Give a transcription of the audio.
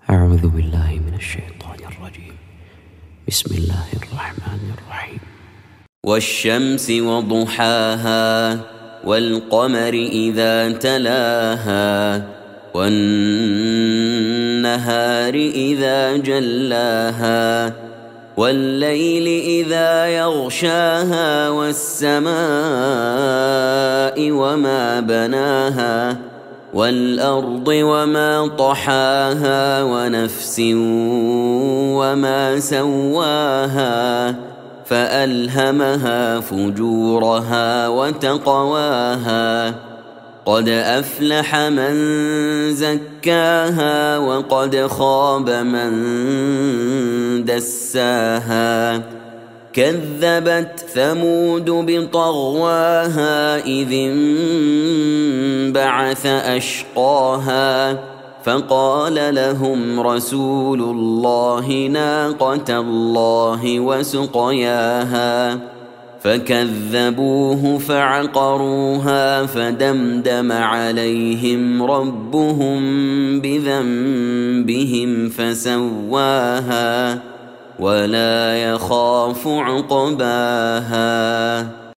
أعوذ بالله من الشيطان الرجيم. بسم الله الرحمن الرحيم. والشمس وضحاها والقمر إذا تلاها والنهار إذا جلاها والليل إذا يغشاها والسماء وما بناها والأرض وما طحاها ونفس وما سواها فألهمها فجورها وتقواها قد أفلح من زكاها وقد خاب من دساها كذبت ثمود بطغواها إذ انبعث أشقاها فقال لهم رسول الله ناقة الله وسقياها فكذبوه فعقروها فدمدم عليهم ربهم بذنبهم فسواها ولا يخاف عقباها.